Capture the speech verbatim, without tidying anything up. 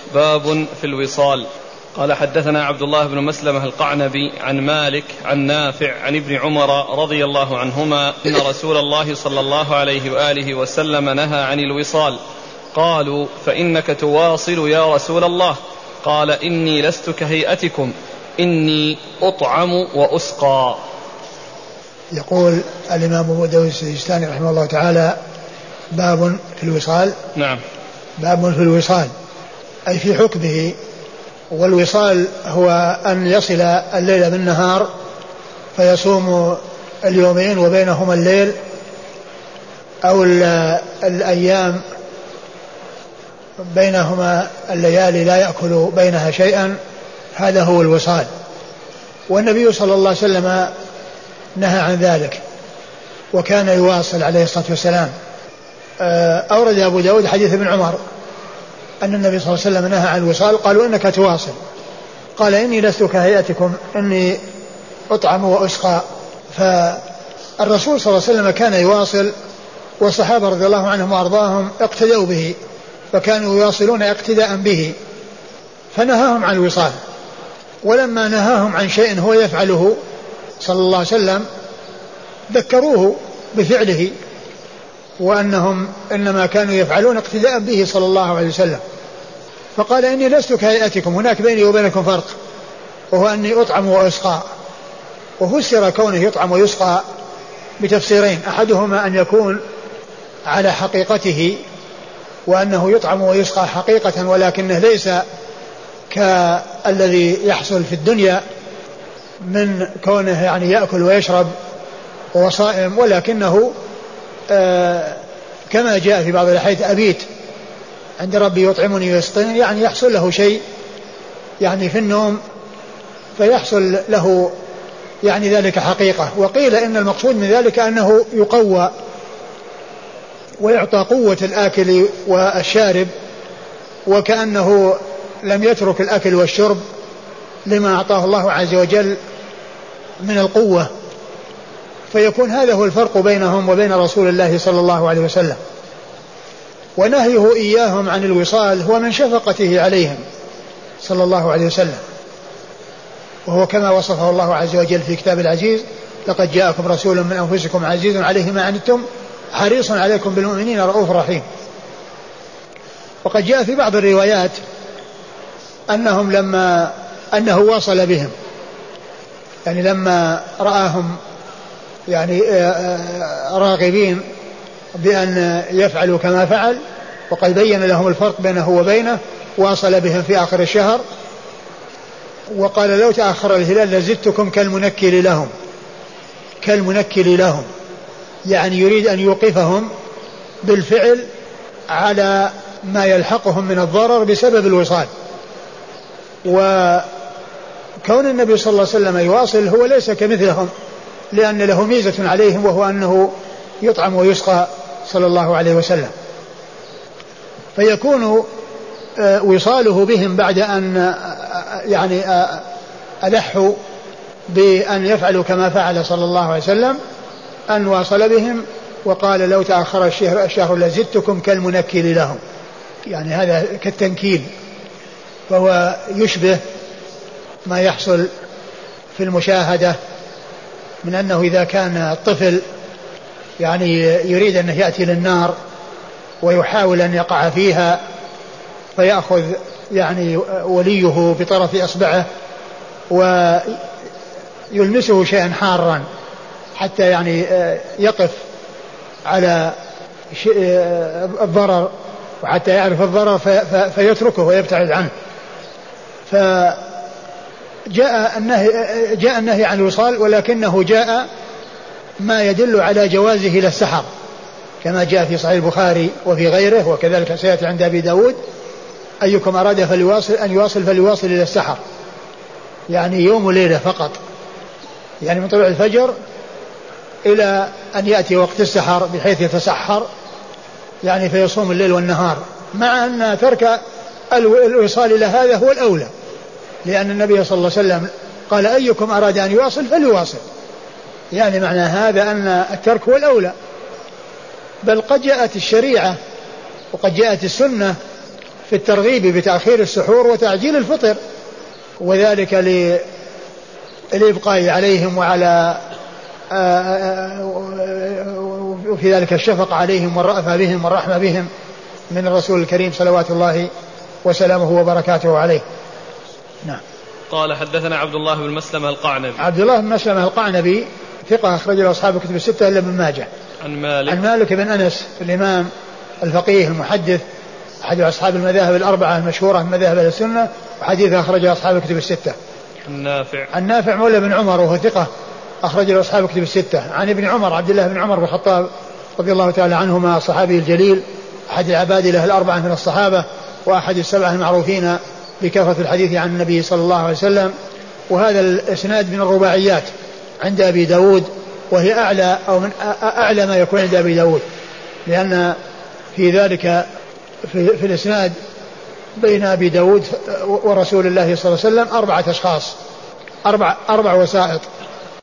باب في الوصال. قال حدثنا عبد الله بن مسلمة القعنبي عن مالك عن نافع عن ابن عمر رضي الله عنهما إن رسول الله صلى الله عليه وآله وسلم نهى عن الوصال. قالوا فإنك تواصل يا رسول الله؟ قال إني لست كهيئتكم، إني أطعم وأسقى. يقول الإمام أبو داود السجستاني رحمه الله تعالى باب في الوصال. نعم. باب في الوصال أي في حكمه. والوصال هو أن يصل الليل بالنهار فيصوم اليومين وبينهما الليل، أو الأيام بينهما الليالي لا يأكل بينها شيئا، هذا هو الوصال. والنبي صلى الله عليه وسلم نهى عن ذلك وكان يواصل عليه الصلاة والسلام. أورد أبو داود حديث ابن عمر أن النبي صلى الله عليه وسلم نهى عن الوصال. قالوا إنك تواصل، قال إني لست كهيئتكم، إني أطعم وأسقى. فالرسول صلى الله عليه وسلم كان يواصل، والصحابة رضي الله عنهم وأرضاهم اقتدوا به، فكانوا يواصلون اقتداء به، فنهاهم عن الوصال. ولما نهاهم عن شيء هو يفعله صلى الله عليه وسلم ذكروه بفعله، وأنهم إنما كانوا يفعلون اقتداء به صلى الله عليه وسلم. فقال إني لست كهيئتكم، هناك بيني وبينكم فرق، وهو أني أطعم وأسقى. وفسر كونه يطعم ويسقى بتفسيرين، أحدهما أن يكون على حقيقته وأنه يطعم ويسقى حقيقة، ولكنه ليس كالذي يحصل في الدنيا من كونه يعني يأكل ويشرب وهو صائم، ولكنه آه كما جاء في بعض الأحاديث أبيت عند ربي يطعمني ويسقيني، يعني يحصل له شيء يعني في النوم فيحصل له يعني ذلك حقيقة. وقيل إن المقصود من ذلك أنه يقوى ويعطى قوة الآكل والشارب، وكأنه لم يترك الأكل والشرب لما أعطاه الله عز وجل من القوة. فيكون هذا هو الفرق بينهم وبين رسول الله صلى الله عليه وسلم. ونهيه إياهم عن الوصال هو من شفقته عليهم صلى الله عليه وسلم، وهو كما وصفه الله عز وجل في كتاب العزيز: لقد جاءكم رسول من أنفسكم عزيز عليه ما عنتم حريص عليكم بالمؤمنين رؤوف رحيم. وقد جاء في بعض الروايات أنهم لما أنه واصل بهم، يعني لما رآهم يعني راغبين بأن يفعلوا كما فعل، وقد بين لهم الفرق بينه وبينه، واصل بهم في آخر الشهر وقال: لو تأخر الهلال لزدتكم كالمنكل لهم. كالمنكل لهم يعني يريد أن يوقفهم بالفعل على ما يلحقهم من الضرر بسبب الوصال. وكون النبي صلى الله عليه وسلم يواصل هو ليس كمثلهم، لأن له ميزة عليهم، وهو أنه يطعم ويسقى صلى الله عليه وسلم. فيكون وصاله بهم بعد أن يعني ألحوا بأن يفعلوا كما فعل صلى الله عليه وسلم، أن واصل بهم وقال: لو تأخر الشهر, الشهر لزدتكم كالمنكل لهم، يعني هذا كالتنكيل، فهو يشبه ما يحصل في المشاهدة من أنه إذا كان الطفل يعني يريد أنه يأتي للنار ويحاول أن يقع فيها، فيأخذ يعني وليه بطرف أصبعه ويلمسه شيئا حارا حتى يعني يقف على الضرر وحتى يعرف الضرر فيتركه ويبتعد عنه. فجاء النهي, جاء النهي عن الوصال، ولكنه جاء ما يدل على جوازه إلى السحر، كما جاء في صحيح البخاري وفي غيره، وكذلك سيأتي عند أبي داود: أيكم أراد فليواصل أن يواصل فليواصل إلى السحر، يعني يوم وليلة فقط، يعني من طلوع الفجر إلى أن يأتي وقت السحر بحيث يتسحر، يعني فيصوم الليل والنهار، مع أن ترك الوصال إلى هذا هو الأولى، لأن النبي صلى الله عليه وسلم قال: أيكم أراد أن يواصل فليواصل، يعني معنى هذا أن الترك هو الأولى. بل قد جاءت الشريعة وقد جاءت السنة في الترغيب بتأخير السحور وتعجيل الفطر، وذلك للإبقاء عليهم وعلى وفي ذلك الشفقة عليهم والرأفة بهم والرحمة بهم من الرسول الكريم صلوات الله وسلامه وبركاته عليه. نعم. قال حدثنا عبد الله بن مسلمة القعنبي. عبد الله بن مسلمة القعنبي ثقة أخرج له أصحاب الكتب الستة إلا ابن ماجه. عن مالك. عن مالك بن أنس الإمام الفقيه المحدث أحد أصحاب المذاهب الأربعة المشهورة من مذاهب السنة، وحديث أخرجه أصحاب الكتب الستة. عن نافع. عن نافع مولى بن عمر وهو ثقة أخرج له أصحاب الكتب الستة. عن ابن عمر عبد الله بن عمر بن الخطاب رضي الله تعالى عنهما صحابي الجليل أحد العباد له الأربعة من الصحابة وأحد السبعة المعروفين بكثرة الحديث عن النبي صلى الله عليه وسلم. وهذا الإسناد من الرباعيات عند أبي داود، وهي أعلى أو من أعلى ما يكون عند أبي داود، لأن في ذلك في, في الإسناد بين أبي داود ورسول الله صلى الله عليه وسلم أربعة أشخاص، أربع, أربع وسائط